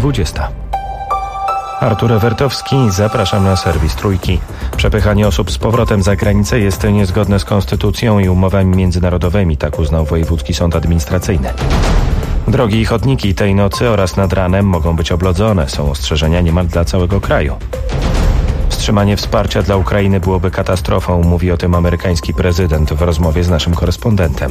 20. Artur Ewertowski, zapraszam na serwis Trójki. Przepychanie osób z powrotem za granicę jest niezgodne z konstytucją i umowami międzynarodowymi, tak uznał Wojewódzki Sąd Administracyjny. Drogi i chodniki tej nocy oraz nad ranem mogą być oblodzone. Są ostrzeżenia niemal dla całego kraju. Wstrzymanie wsparcia dla Ukrainy byłoby katastrofą, mówi o tym amerykański prezydent w rozmowie z naszym korespondentem.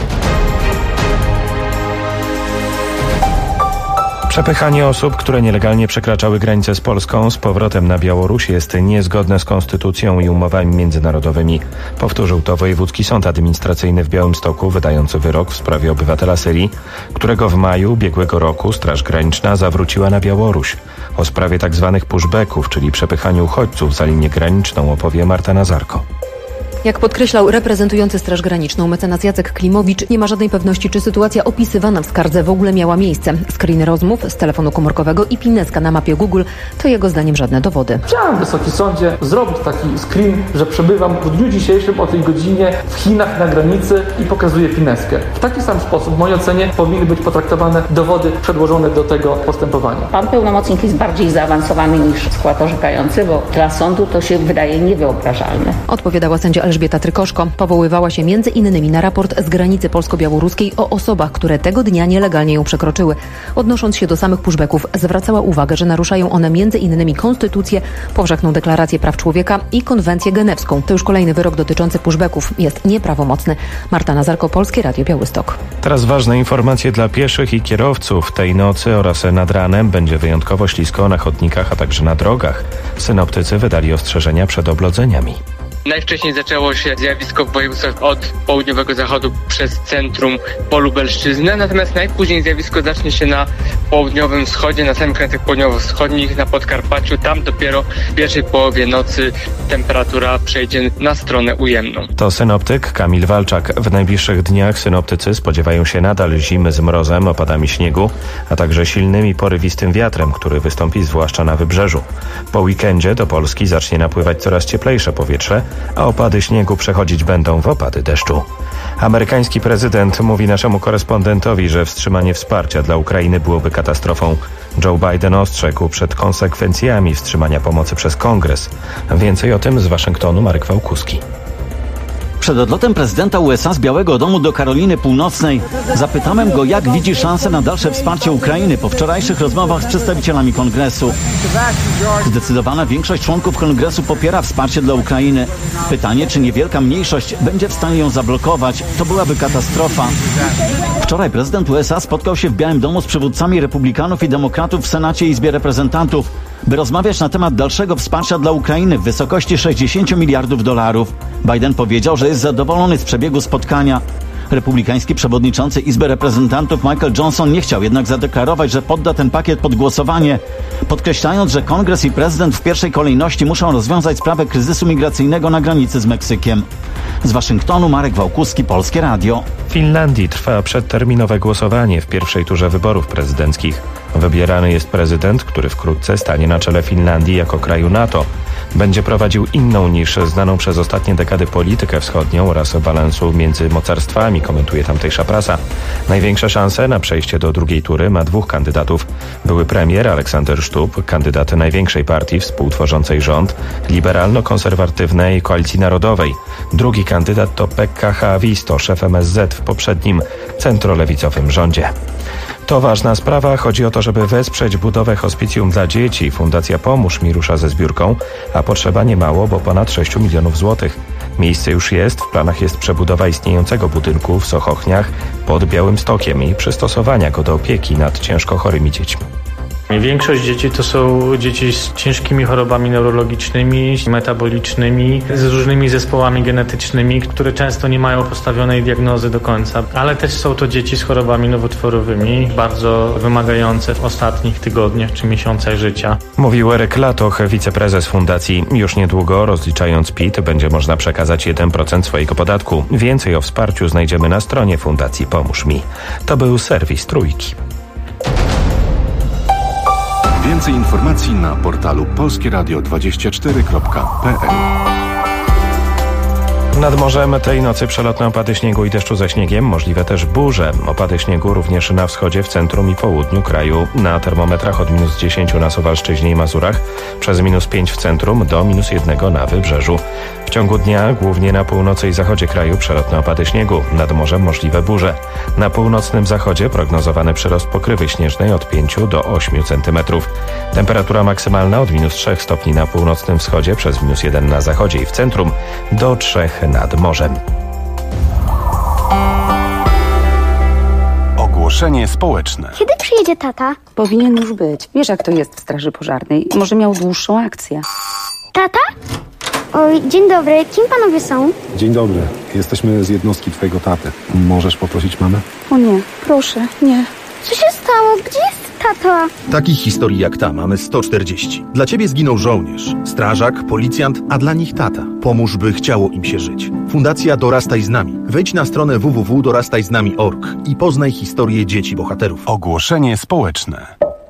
Przepychanie osób, które nielegalnie przekraczały granicę z Polską z powrotem na Białoruś jest niezgodne z konstytucją i umowami międzynarodowymi. Powtórzył to Wojewódzki Sąd Administracyjny w Białymstoku, wydający wyrok w sprawie obywatela Syrii, którego w maju ubiegłego roku Straż Graniczna zawróciła na Białoruś. O sprawie tzw. pushbacków, czyli przepychaniu uchodźców za linię graniczną, opowie Marta Nazarko. Jak podkreślał reprezentujący Straż Graniczną mecenas Jacek Klimowicz, nie ma żadnej pewności, czy sytuacja opisywana w skardze w ogóle miała miejsce. Screen rozmów z telefonu komórkowego i pineska na mapie Google to jego zdaniem żadne dowody. Chciałem, Wysoki Sądzie, zrobić taki screen, że przebywam w dniu dzisiejszym o tej godzinie w Chinach na granicy i pokazuję pineskę. W taki sam sposób, w mojej ocenie, powinny być potraktowane dowody przedłożone do tego postępowania. Pan pełnomocnik jest bardziej zaawansowany niż skład orzekający, bo dla sądu to się wydaje niewyobrażalne. Odpowiadała sędzia Elżbieta Trykoszko. Powoływała się m.in. na raport z granicy polsko-białoruskiej o osobach, które tego dnia nielegalnie ją przekroczyły. Odnosząc się do samych pushbacków, zwracała uwagę, że naruszają one m.in. konstytucję, powszechną deklarację praw człowieka i konwencję genewską. To już kolejny wyrok dotyczący pushbacków. Jest nieprawomocny. Marta Nazarko, Polskie Radio Białystok. Teraz ważne informacje dla pieszych i kierowców. Tej nocy oraz nad ranem będzie wyjątkowo ślisko na chodnikach, a także na drogach. Synoptycy wydali ostrzeżenia przed oblodzeniami. Najwcześniej zaczęło się zjawisko w województwach od południowego zachodu przez centrum po Lubelszczyznę, natomiast najpóźniej zjawisko zacznie się na południowym wschodzie, na samych krańcach południowo-wschodnich, na Podkarpaciu. Tam dopiero w pierwszej połowie nocy temperatura przejdzie na stronę ujemną. To synoptyk Kamil Walczak. W najbliższych dniach synoptycy spodziewają się nadal zimy z mrozem, opadami śniegu, a także silnym i porywistym wiatrem, który wystąpi zwłaszcza na wybrzeżu. Po weekendzie do Polski zacznie napływać coraz cieplejsze powietrze, a opady śniegu przechodzić będą w opady deszczu. Amerykański prezydent mówi naszemu korespondentowi, że wstrzymanie wsparcia dla Ukrainy byłoby katastrofą. Joe Biden ostrzegł przed konsekwencjami wstrzymania pomocy przez Kongres. Więcej o tym z Waszyngtonu Marek Wałkuski. Przed odlotem prezydenta USA z Białego Domu do Karoliny Północnej zapytałem go, jak widzi szansę na dalsze wsparcie Ukrainy po wczorajszych rozmowach z przedstawicielami Kongresu. Zdecydowana większość członków Kongresu popiera wsparcie dla Ukrainy. Pytanie, czy niewielka mniejszość będzie w stanie ją zablokować, to byłaby katastrofa. Wczoraj prezydent USA spotkał się w Białym Domu z przywódcami republikanów i demokratów w Senacie i Izbie Reprezentantów, by rozmawiać na temat dalszego wsparcia dla Ukrainy w wysokości $60 miliardów. Biden powiedział, że jest zadowolony z przebiegu spotkania. Republikański przewodniczący Izby Reprezentantów Michael Johnson nie chciał jednak zadeklarować, że podda ten pakiet pod głosowanie, podkreślając, że Kongres i prezydent w pierwszej kolejności muszą rozwiązać sprawę kryzysu migracyjnego na granicy z Meksykiem. Z Waszyngtonu Marek Wałkuski, Polskie Radio. W Finlandii trwa przedterminowe głosowanie w pierwszej turze wyborów prezydenckich. Wybierany jest prezydent, który wkrótce stanie na czele Finlandii jako kraju NATO. Będzie prowadził inną niż znaną przez ostatnie dekady politykę wschodnią oraz balansu między mocarstwami, komentuje tamtejsza prasa. Największe szanse na przejście do drugiej tury ma dwóch kandydatów. Były premier Aleksander Stubb, kandydat największej partii współtworzącej rząd, liberalno-konserwatywnej Koalicji Narodowej. Drugi kandydat to Pekka Haavisto, szef MSZ w poprzednim centrolewicowym rządzie. To ważna sprawa. Chodzi o to, żeby wesprzeć budowę hospicjum dla dzieci. Fundacja Pomóż Mi rusza ze zbiórką, a potrzeba nie mało, bo ponad 6 milionów złotych. Miejsce już jest, w planach jest przebudowa istniejącego budynku w Sochochniach pod Białymstokiem i przystosowania go do opieki nad ciężko chorymi dziećmi. Większość dzieci to są dzieci z ciężkimi chorobami neurologicznymi, metabolicznymi, z różnymi zespołami genetycznymi, które często nie mają postawionej diagnozy do końca, ale też są to dzieci z chorobami nowotworowymi, bardzo wymagające w ostatnich tygodniach czy miesiącach życia. Mówił Eryk Latoch, wiceprezes fundacji. Już niedługo, rozliczając PIT, będzie można przekazać 1% swojego podatku. Więcej o wsparciu znajdziemy na stronie Fundacji Pomóż Mi. To był serwis Trójki. Więcej informacji na portalu polskieradio24.pl. Nad morzem tej nocy przelotne opady śniegu i deszczu ze śniegiem, możliwe też burze. Opady śniegu również na wschodzie, w centrum i południu kraju. Na termometrach od -10 na Suwalszczyźnie i Mazurach, przez -5 w centrum do -1 na wybrzeżu. W ciągu dnia głównie na północy i zachodzie kraju przelotne opady śniegu. Nad morzem możliwe burze. Na północnym zachodzie prognozowany przyrost pokrywy śnieżnej od 5 do 8 cm. Temperatura maksymalna od -3 stopni na północnym wschodzie, przez -1 na zachodzie i w centrum do 3 nad morzem. Ogłoszenie społeczne. Kiedy przyjedzie tata? Powinien już być. Wiesz, jak to jest w straży pożarnej. Może miał dłuższą akcję. Tata? Oj, dzień dobry. Kim panowie są? Dzień dobry. Jesteśmy z jednostki twojego taty. Możesz poprosić mamę? O nie, proszę, nie. Co się stało? Gdzie jest tata? Takich historii jak ta mamy 140. Dla ciebie zginął żołnierz, strażak, policjant, a dla nich tata. Pomóż, by chciało im się żyć. Fundacja Dorastaj z nami. Wejdź na stronę www.dorastajznami.org i poznaj historię dzieci bohaterów. Ogłoszenie społeczne.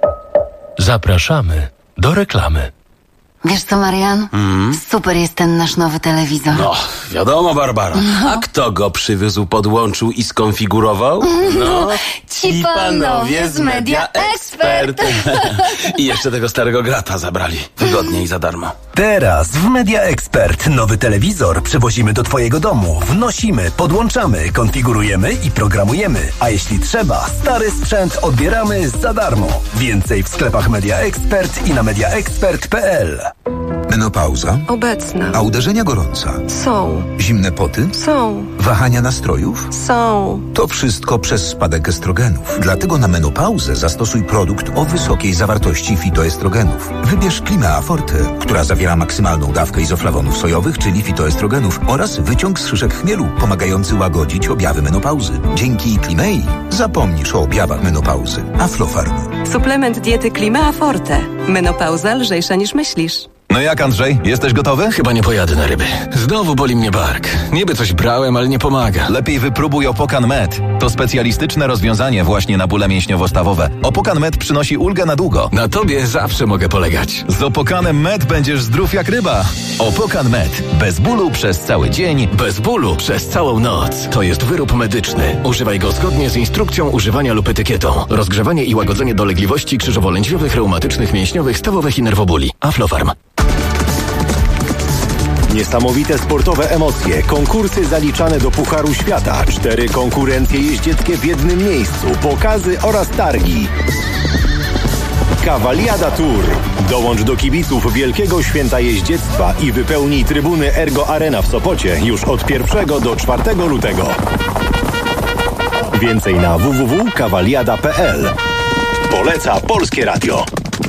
Zapraszamy do reklamy. Wiesz co, Marian? Super jest ten nasz nowy telewizor. No, wiadomo, Barbara. A kto go przywiózł, podłączył i skonfigurował? No, ci panowie z Media Expert. I jeszcze tego starego grata zabrali. Wygodnie i za darmo. Teraz w Media Expert nowy telewizor przywozimy do twojego domu. Wnosimy, podłączamy, konfigurujemy i programujemy. A jeśli trzeba, stary sprzęt odbieramy za darmo. Więcej w sklepach Media Expert i na mediaexpert.pl. Menopauza? Obecna. A uderzenia gorąca? Są. Zimne poty? Są. Wahania nastrojów? Są. To wszystko przez spadek estrogenów. Dlatego na menopauzę zastosuj produkt o wysokiej zawartości fitoestrogenów. Wybierz Klimea Forte, która zawiera maksymalną dawkę izoflawonów sojowych, czyli fitoestrogenów, oraz wyciąg z szyszek chmielu, pomagający łagodzić objawy menopauzy. Dzięki Klimei zapomnisz o objawach menopauzy. Aflofarm. Suplement diety Klimea Forte. Menopauza lżejsza niż myślisz. No jak, Andrzej? Jesteś gotowy? Chyba nie pojadę na ryby. Znowu boli mnie bark. Niby coś brałem, ale nie pomaga. Lepiej wypróbuj Opokan Med. To specjalistyczne rozwiązanie właśnie na bóle mięśniowo-stawowe. Opokan Med przynosi ulgę na długo. Na tobie zawsze mogę polegać. Z Opokanem Med będziesz zdrów jak ryba. Opokan Med. Bez bólu przez cały dzień. Bez bólu przez całą noc. To jest wyrób medyczny. Używaj go zgodnie z instrukcją używania lub etykietą. Rozgrzewanie i łagodzenie dolegliwości krzyżowo-lędźwiowych, reumatycznych, mięśniowych, stawowych i nerwobóli. Aflofarm. Niesamowite sportowe emocje, konkursy zaliczane do Pucharu Świata, 4 konkurencje jeździeckie w jednym miejscu, pokazy oraz targi. Cavaliada Tour. Dołącz do kibiców Wielkiego Święta Jeździectwa i wypełnij trybuny Ergo Arena w Sopocie już od 1 do 4 lutego. Więcej na www.cavaliada.pl. Poleca Polskie Radio.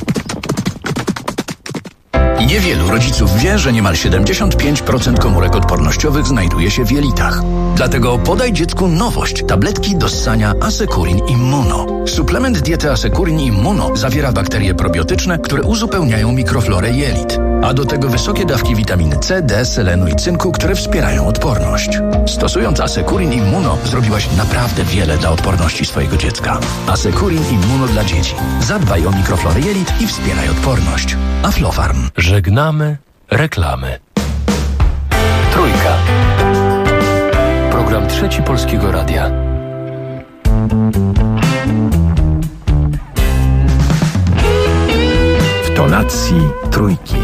Niewielu rodziców wie, że niemal 75% komórek odpornościowych znajduje się w jelitach. Dlatego podaj dziecku nowość. Tabletki do ssania Asekurin Immuno. Suplement diety Asekurin Immuno zawiera bakterie probiotyczne, które uzupełniają mikroflorę jelit. A do tego wysokie dawki witaminy C, D, selenu i cynku, które wspierają odporność. Stosując Asekurin Immuno zrobiłaś naprawdę wiele dla odporności swojego dziecka. Asekurin Immuno dla dzieci. Zadbaj o mikroflorę jelit i wspieraj odporność. Aflofarm. Żegnamy reklamy. Trójka. Program Trzeci Polskiego Radia. W tonacji trójki.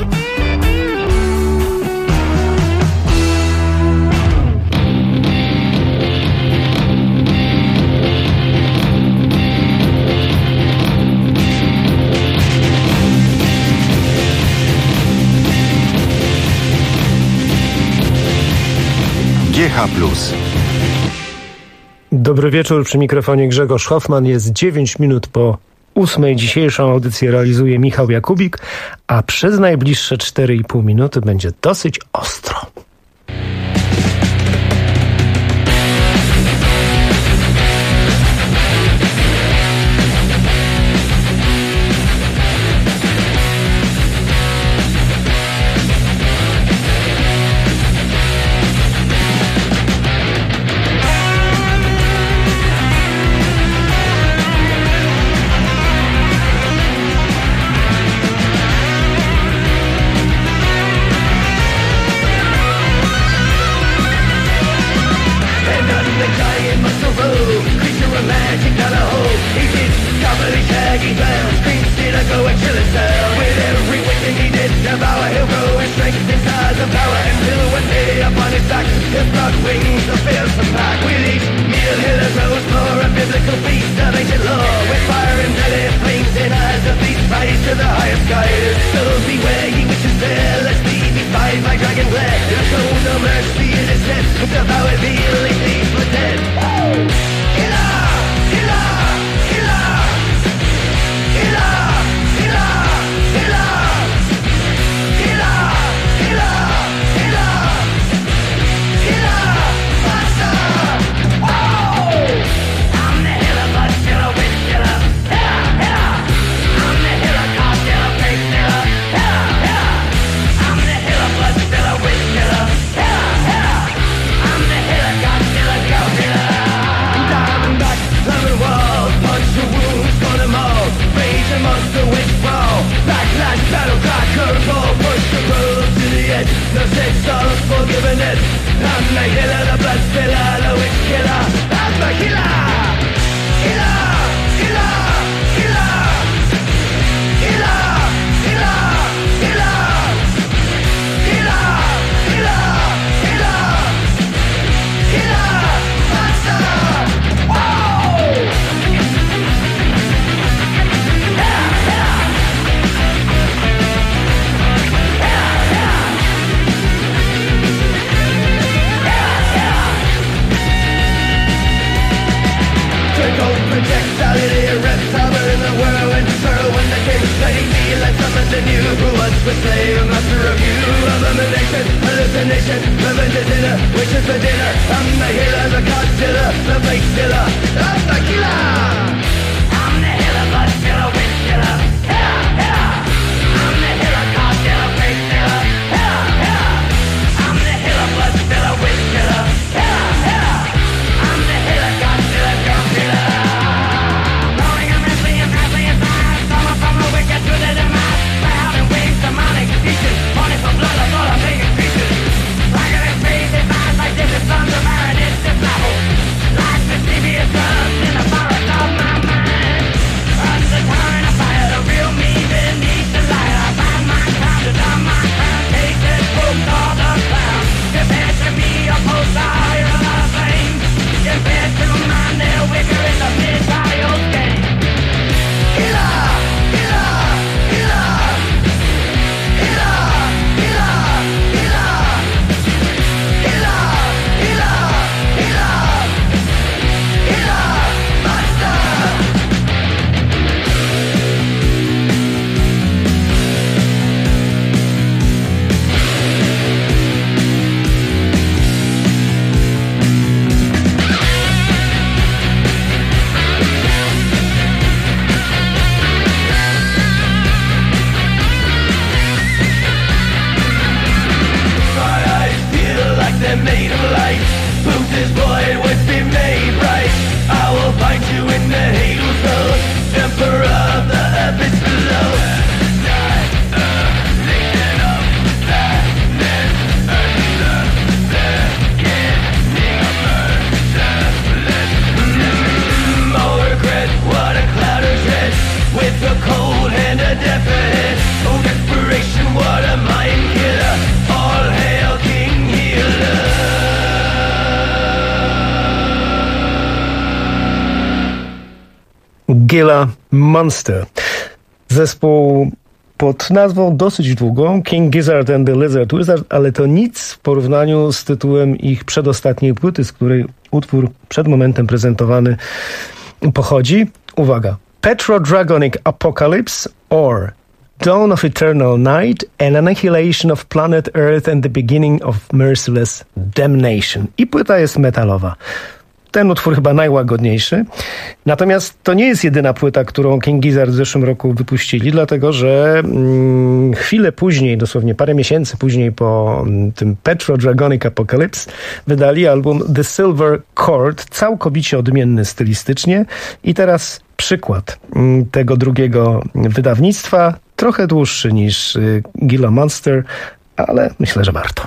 GH+. Dobry wieczór, przy mikrofonie Grzegorz Hoffman. Jest 9 minut po 8. Dzisiejszą audycję realizuje Michał Jakubik, a przez najbliższe 4,5 minuty będzie dosyć ostro. sack, if not wings, the fearsome pack. We'll eat meal, hill and rose, more a biblical feast of ancient law. With fire and deadly flames in eyes of beast, rise to the highest skies. So beware ye witches there, lest ye be spied by dragon glare. Show no mercy in his stead, devour the illy thieves for dead. Killer! Killer! Killer! Killer! Killer! Killer! Killer! Killer! Killer! Killer! Monster! Oh! I'm the Hiller, blood killer, witch killer. Hiller! Hiller! I'm the Hiller, cop killer, fake killer. Hiller! Hiller! I'm the Hiller, blood killer, witch killer. Hiller! Hiller! I'm the Hiller, cop killer, go killer. Diamond back, lemon walls, punch the wounds, gun them all. Rage and monster, witch brawl. Backlash, battle cry, curveball, push the road to the edge. No sex, all forgiveness. I'm the Hiller, the blood spiller, the witch killer. I'm the Hiller! Killer! Killer! Killer! Killer! Killer! Killer! Killer! Killer! Killer! Killer! Monster! Whoa! Trickle, projectility, reptile in the whirlwind swirl. When the king's fighting me, like something new. Who once was slave, a master of you. Abomination, hallucination, revenge is dinner, wishes for dinner. I'm the healer, the Godzilla, the fake killer. I'm the killer! I'm the healer, blood killer, witch killer. Hiller, hiller! I'm the healer, cop killer, fake killer. Hiller, hiller! I'm the healer, blood killer, witch killer. Hiller, hiller! I'm the healer, Godzilla, go killer. Rolling and wrestling and wrestling and fire. Summer from the wicked to the demise. Cloud and wings, demonic creatures. Wanting for blood of all the pagan creatures. Like an crazy eyes like distant sons of Aradis, just level. Like mischievous drugs in the forest of my mind. Under time of fire, the real me beneath the light. I find my crown to dumb my crown. Take this book of the clown. Compared to me, a poster, you're a lot of fame. Compared to mine, they're wicker in the mid-trial game. Killer! Killer! Killer! Killer! Killer! Killer! Killer! Killer! Killer! Killer! Monster! My eyes feel like they're made of light. Booth is void, what's been made right? I will find you in the hazel zone. Emperor of the abyss below. More regret, what a cloud of dread. With a cold and a definite. Oh, desperation, what a mind killer. All hail King Healer. Gila Monster. Zespół pod nazwą dosyć długą King Gizzard and the Lizard Wizard, ale to nic w porównaniu z tytułem ich przedostatniej płyty, z której utwór przed momentem prezentowany pochodzi. Uwaga. Petrodragonic Apocalypse or Dawn of Eternal Night and Annihilation of Planet Earth and the Beginning of Merciless Damnation. I płyta jest metalowa. Ten utwór chyba najłagodniejszy. Natomiast to nie jest jedyna płyta, którą King Gizzard w zeszłym roku wypuścili, dlatego że chwilę później, dosłownie parę miesięcy później po tym Petrodragonic Apocalypse wydali album The Silver Cord, całkowicie odmienny stylistycznie. I teraz przykład tego drugiego wydawnictwa, trochę dłuższy niż Gila Monster, ale myślę, że warto.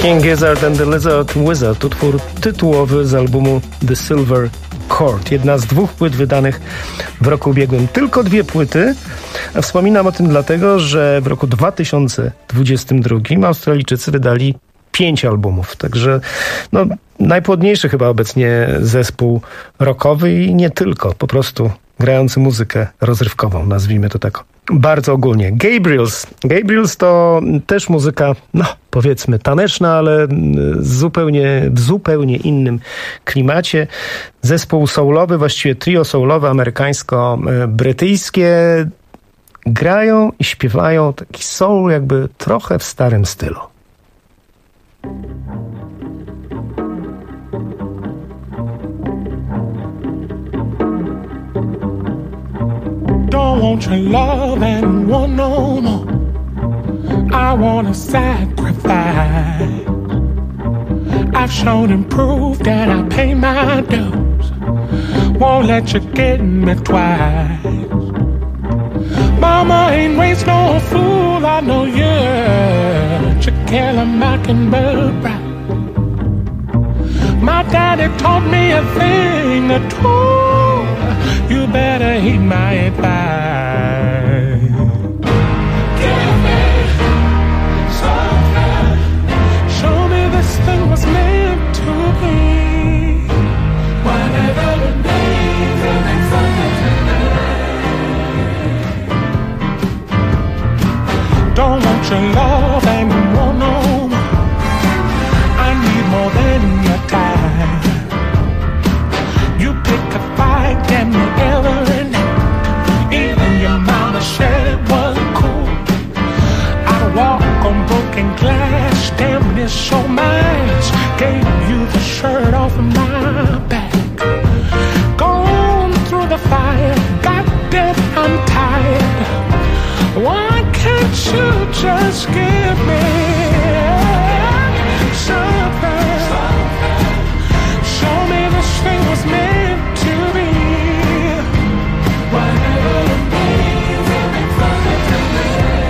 King Gizzard and the Lizard Wizard, utwór tytułowy z albumu The Silver Cord. Jedna z 2 płyt wydanych w roku ubiegłym. Tylko 2 płyty. A wspominam o tym dlatego, że w roku 2022 Australijczycy wydali 5 albumów. Także najpłodniejszy chyba obecnie zespół rockowy i nie tylko. Po prostu grający muzykę rozrywkową, nazwijmy to tak bardzo ogólnie. Gabriels to też muzyka, powiedzmy taneczna, ale w zupełnie innym klimacie. Zespół soulowy, właściwie trio soulowe, amerykańsko-brytyjskie. Grają i śpiewają taki soul jakby trochę w starym stylu. Don't want your love and want no more. I want a sacrifice. I've shown and proved that I pay my dues. Won't let you get me twice. Mama ain't raised no fool, I know you. To kill a mockingbird right. My daddy taught me a thing or two. You better heed my advice. Give me something. Show me this thing was meant to be. Whatever it means, it means something to me. Don't want your love and want no more. I need more than your time. You pick a fight, damn me every night. Even your mama said it wasn't cool. I walk on broken glass, damn this so much. Gave you the shirt off of my back. Gone through the fire, goddamn I'm tired. Why can't you just give me something? Show me this thing was meant to be. Whatever it means, it means something to me.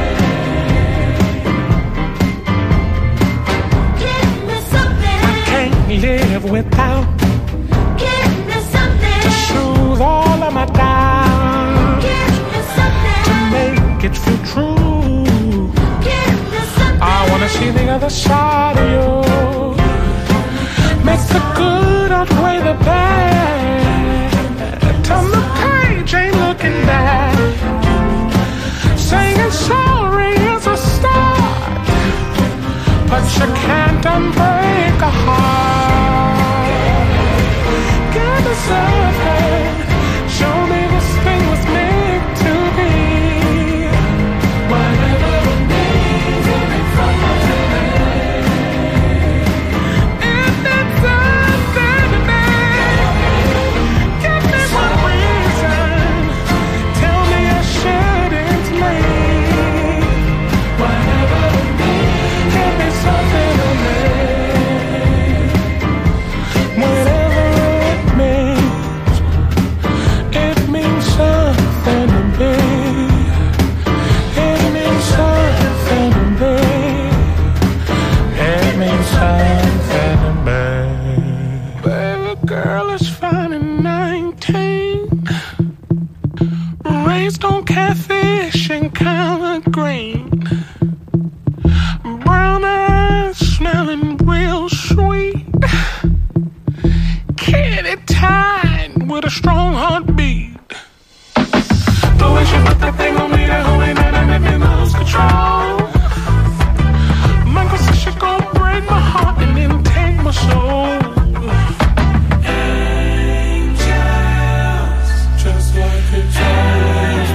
Give me something. I can't live without. Give me something to soothe all of my doubts. Give me something to make it feel true. Give me something. I wanna see the other side of you. Make the good outweigh the bad. Turn the page, ain't looking back. Saying sorry is a start, but you can't unbreak a heart. Give me something. Show me this thing was meant to be. Whatever it means, it means something to me. Catfish and collard green, brown eyes smelling real sweet, kitty tied with a strong heartbeat. The way she put that thing on me, that hoe ain't nothing that me lose control. My girl said she gon' break my heart and then take my soul. Angels, just like a child.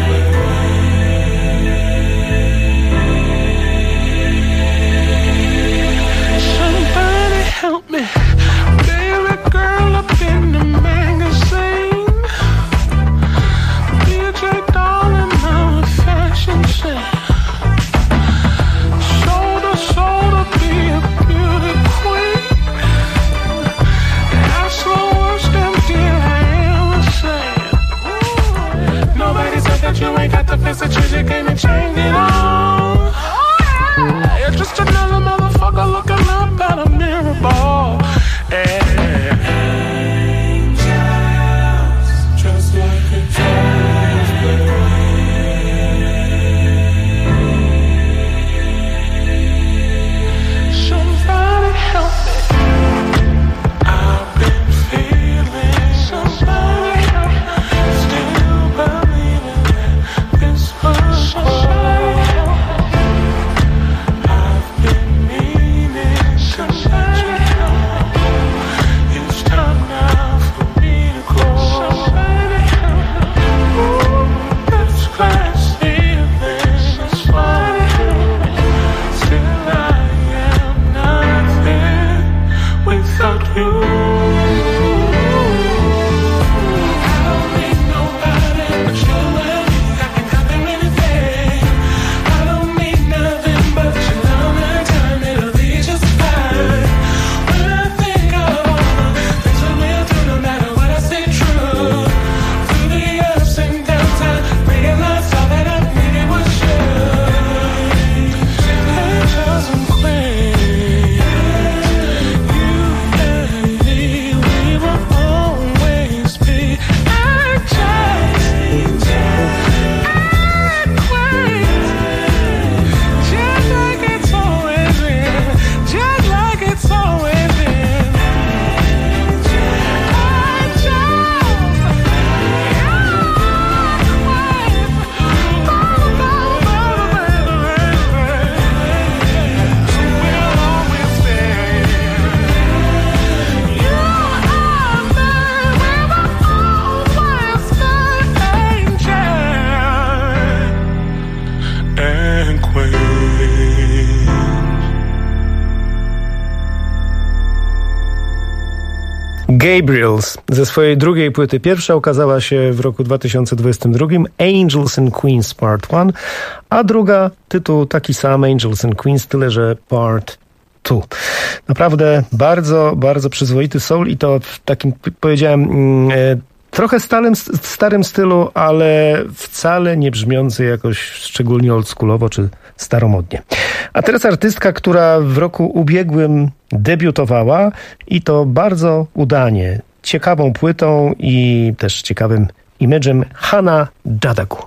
Help me, baby girl up in the magazine. DJ darling, now a fashion show. Shoulder, shoulder, be a beauty queen. Gabriels ze swojej drugiej płyty. Pierwsza ukazała się w roku 2022, Angels and Queens Part 1, a druga tytuł taki sam, Angels and Queens, tyle że Part 2. Naprawdę bardzo, bardzo przyzwoity soul i to w takim, powiedziałem, trochę starym stylu, ale wcale nie brzmiący jakoś szczególnie oldschoolowo czy staromodnie. A teraz artystka, która w roku ubiegłym debiutowała i to bardzo udanie, ciekawą płytą i też ciekawym imidżem, Hannah Dadaku.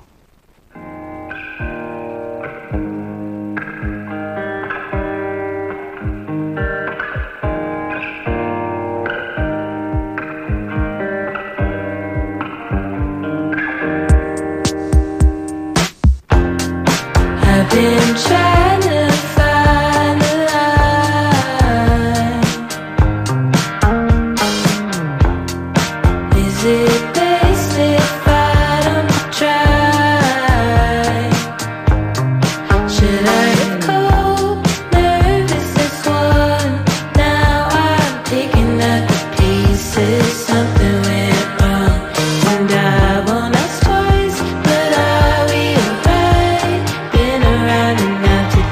Been trying to find the line. Is it best if I don't try? Should I get cold, nervous as one? Now I'm picking up the pieces. Something went wrong, and I won't ask twice. But are we alright? Been around enough to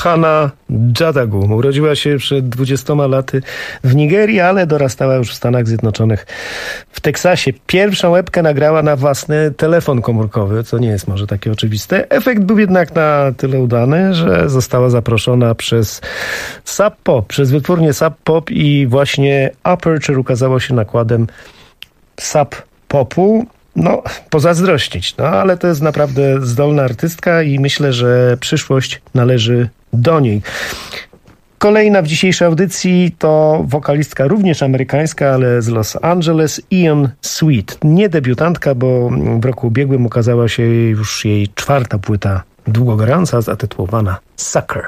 Hannah Jadagu. Urodziła się przed 20 laty w Nigerii, ale dorastała już w Stanach Zjednoczonych, w Teksasie. Pierwszą łebkę nagrała na własny telefon komórkowy, co nie jest może takie oczywiste. Efekt był jednak na tyle udany, że została zaproszona przez Sub Pop, przez wytwórnię Sub Pop i właśnie Aperture ukazało się nakładem Sub Popu. No, pozazdrościć, ale to jest naprawdę zdolna artystka i myślę, że przyszłość należy do niej. Kolejna w dzisiejszej audycji to wokalistka również amerykańska, ale z Los Angeles, Ian Sweet. Nie debiutantka, bo w roku ubiegłym ukazała się już jej 4. płyta długogrająca, zatytułowana Sucker.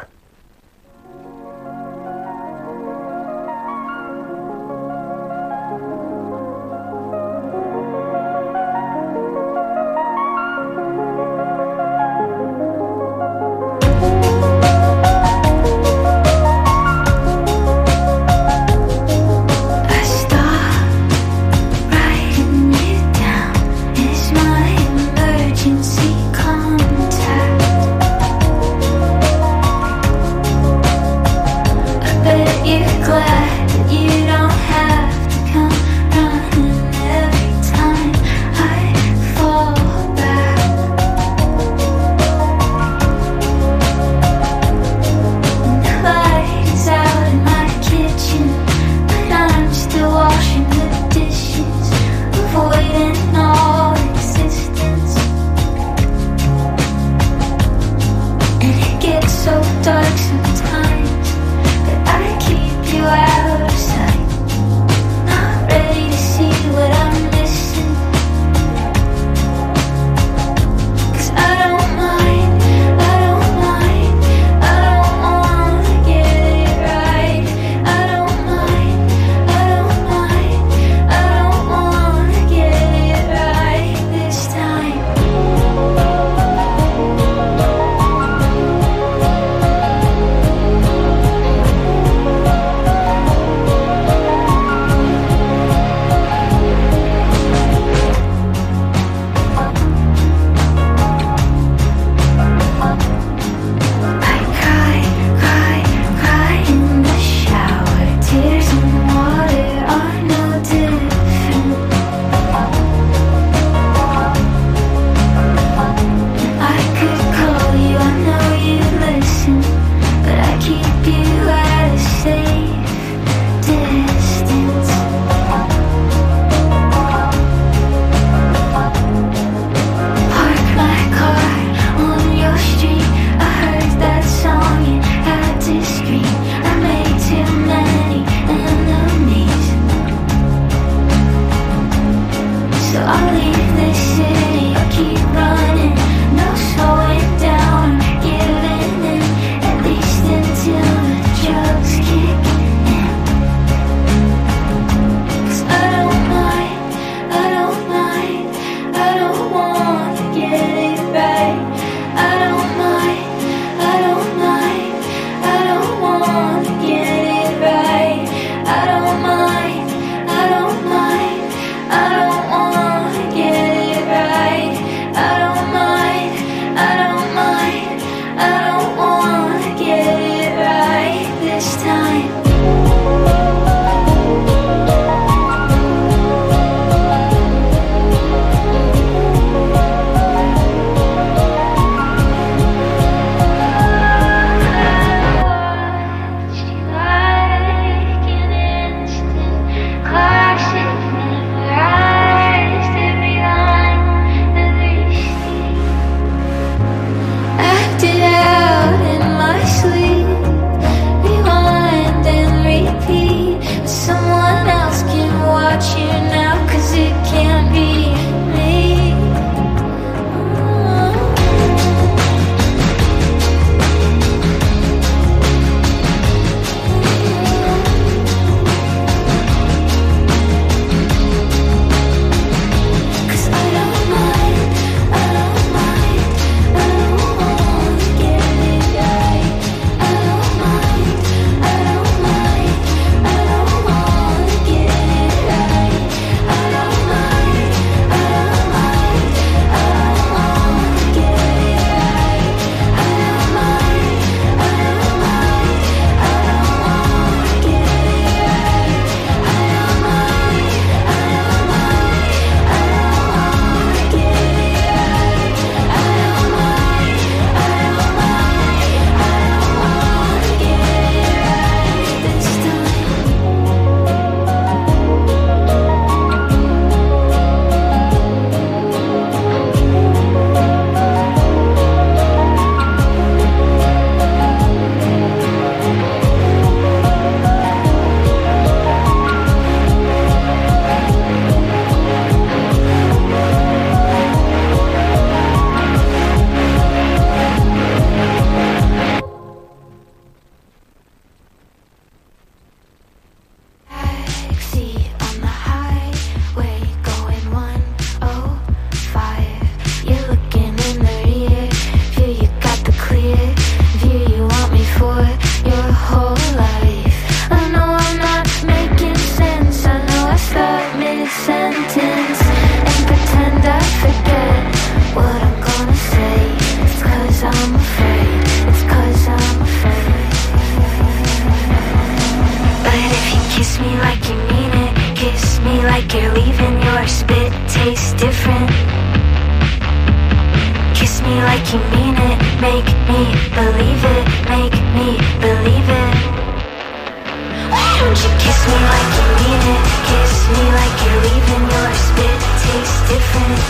me like you mean it, make me believe it, make me believe it. Why don't you kiss me like you mean it, kiss me like you're leaving, your spit tastes different.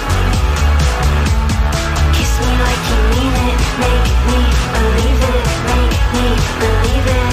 Kiss me like you mean it, make me believe it, make me believe it.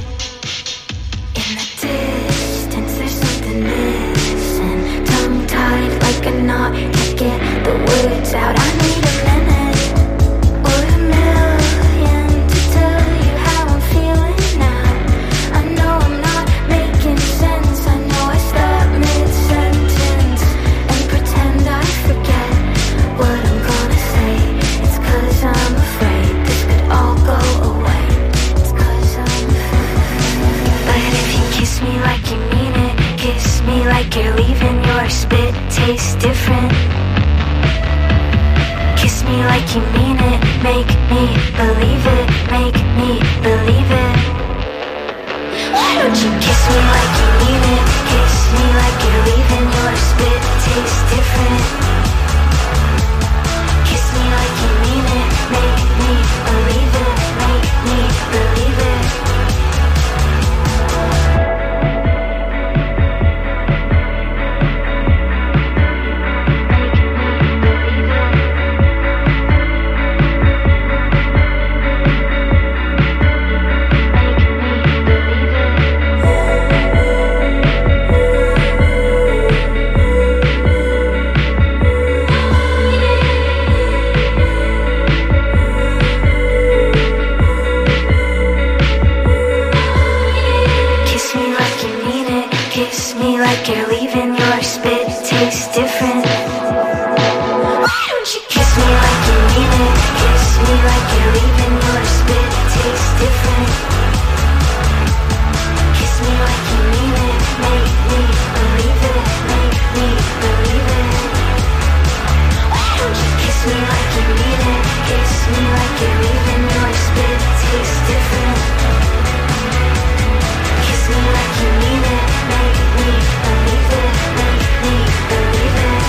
In the distance there's something missing, tongue-tied like a knot, can't get the words out. I need a minute or a million to tell you how I'm feeling now. I know I'm not making sense, I know I stop mid-sentence and pretend I forget what I'm gonna say. It's 'cause I'm afraid this could all go away. It's 'cause I'm afraid. But if you kiss me like you mean it, kiss me like you're leaving, your spit tastes different. Kiss me like you mean it, make me believe it, make me believe it. Why don't you kiss me like you mean it, kiss me like you're leaving, your spit tastes different. Kiss me like you mean it, make me believe it, make me believe it. Like you're leaving, your spit tastes different. Why don't you kiss me like you mean it, kiss me like you're leaving, your spit tastes different. Kiss me like you mean it, make me believe it, make me believe it. Why don't you kiss me like you mean it, kiss me like you're leaving, your spit tastes different. Kiss me like you mean it, make me believe it, make me believe it.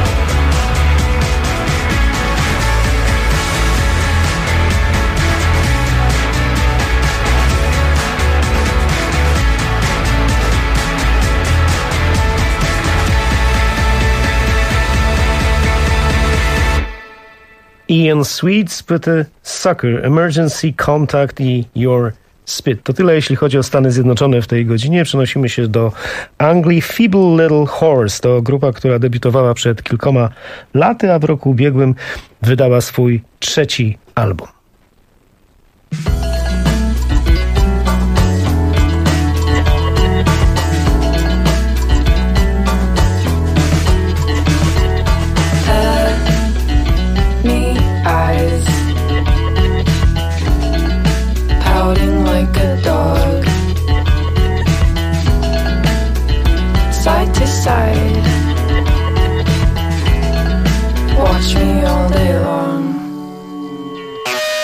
Ian Sweets, Płyty Sucker, Emergency Contact i Your Spit. To tyle, jeśli chodzi o Stany Zjednoczone w tej godzinie. Przenosimy się do Anglii. Feeble Little Horse to grupa, która debiutowała przed kilkoma laty, a w roku ubiegłym wydała swój trzeci album. Like a dog, side to side, watch me all day long.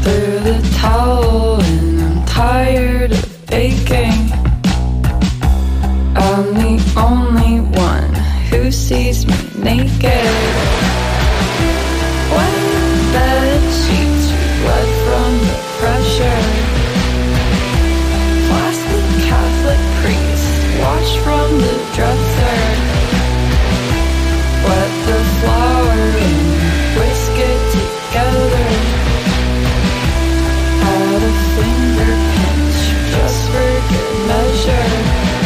through the towel and I'm tired of baking. I'm the only one who sees me naked. When bed sheets are bled from the pressure, plastic Catholic priests wash from the dresser. Wet the flour and whisk it together. Add a finger pinch just for good measure.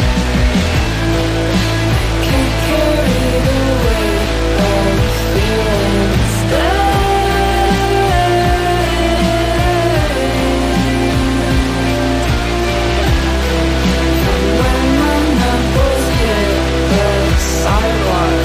Can't carry the weight of feelings from when my knuckles hit the sidewalk.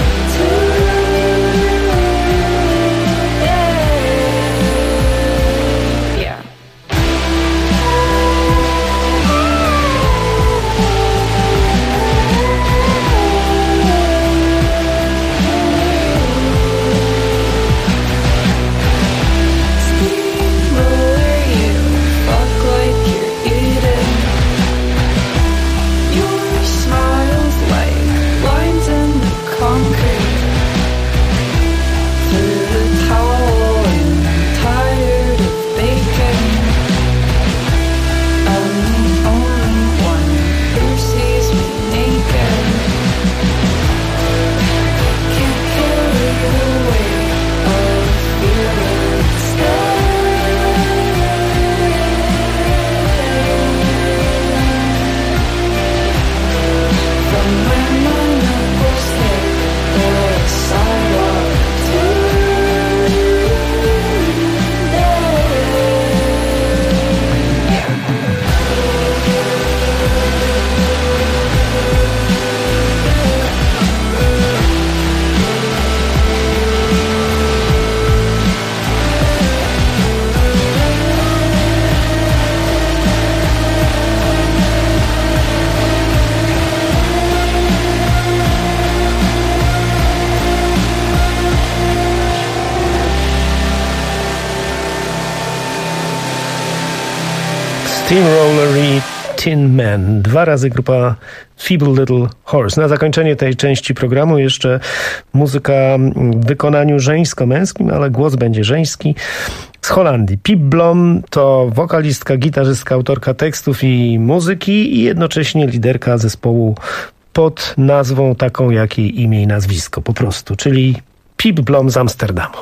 Steamroller i Tin Man. 2 razy grupa Feeble Little Horse. Na zakończenie tej części programu jeszcze muzyka w wykonaniu żeńsko-męskim, ale głos będzie żeński. Z Holandii. Pip Blom to wokalistka, gitarzystka, autorka tekstów i muzyki i jednocześnie liderka zespołu pod nazwą taką jak jej imię i nazwisko po prostu, czyli Pip Blom z Amsterdamu.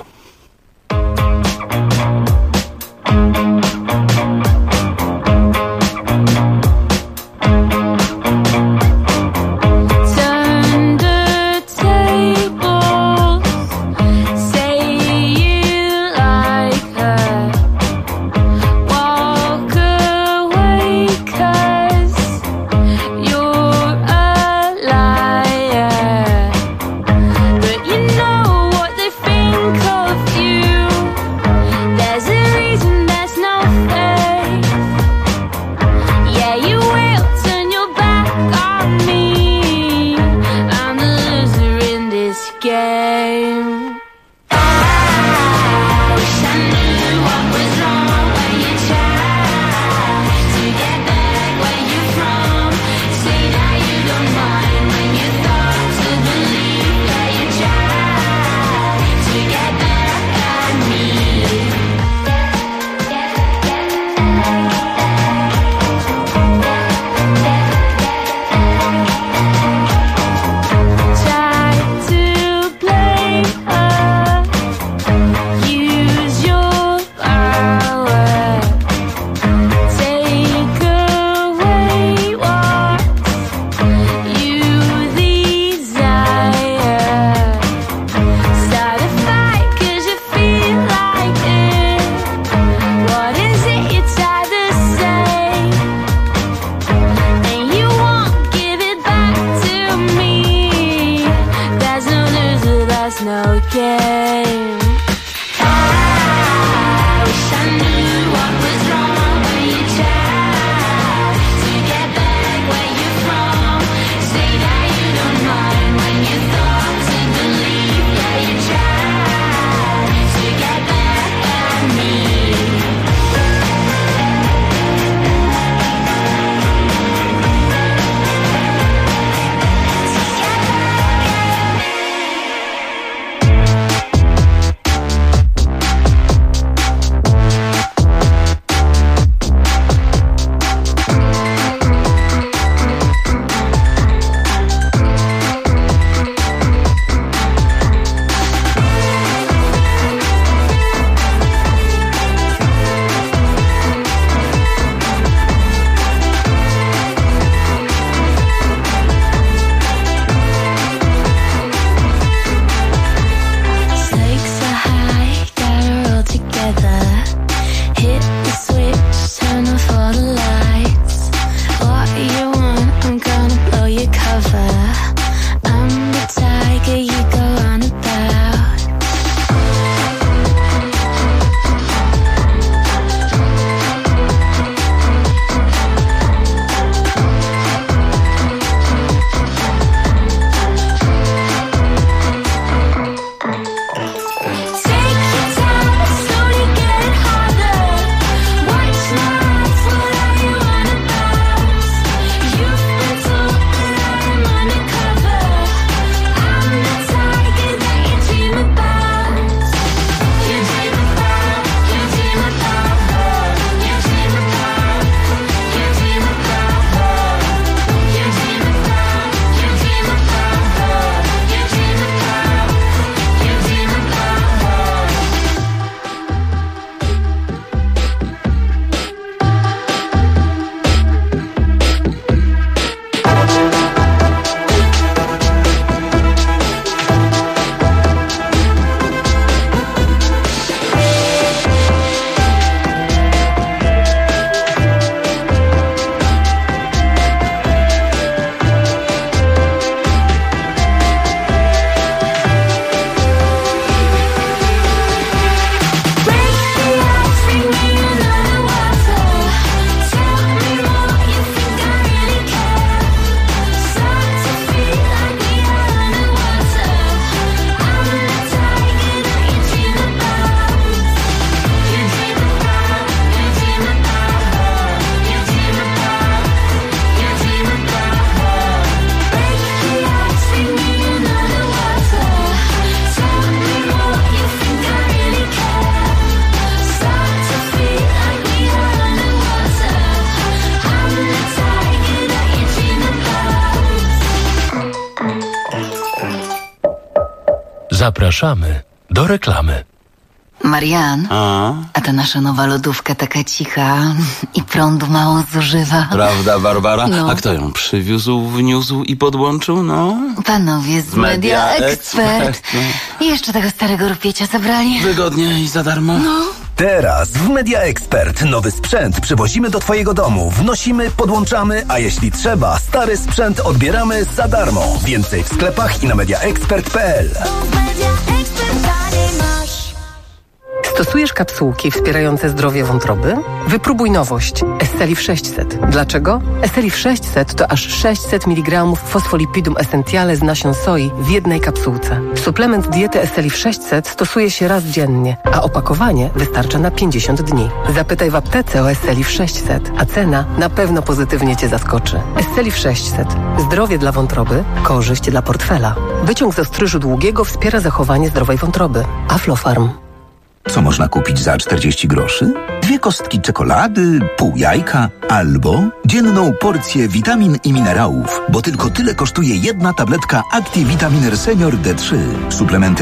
But you know what they think of Zapraszamy do reklamy. Marian, a ta nasza nowa lodówka taka cicha i prądu mało zużywa. Prawda, Barbara? No. A kto ją przywiózł, wniósł i podłączył? No. Panowie z Media Expert. I jeszcze tego starego rupiecia zabrali. Wygodnie i za darmo. No. Teraz w Media Expert nowy sprzęt przywozimy do twojego domu. Wnosimy, podłączamy, a jeśli trzeba, stary sprzęt odbieramy za darmo. Więcej w sklepach i na mediaexpert.pl. Stosujesz kapsułki wspierające zdrowie wątroby? Wypróbuj nowość Estelif 600. Dlaczego? Estelif 600 to aż 600 mg fosfolipidum essentiale z nasion soi w jednej kapsułce. Suplement diety Estelif 600 stosuje się raz dziennie, a opakowanie wystarcza na 50 dni. Zapytaj w aptece o Estelif 600, a cena na pewno pozytywnie Cię zaskoczy. Estelif 600. Zdrowie dla wątroby, korzyść dla portfela. Wyciąg z ostryżu długiego wspiera zachowanie zdrowej wątroby. Aflofarm. Co można kupić za 40 groszy? 2 kostki czekolady, pół jajka albo dzienną porcję witamin i minerałów, bo tylko tyle kosztuje jedna tabletka Activitaminer Senior D3. Suplementy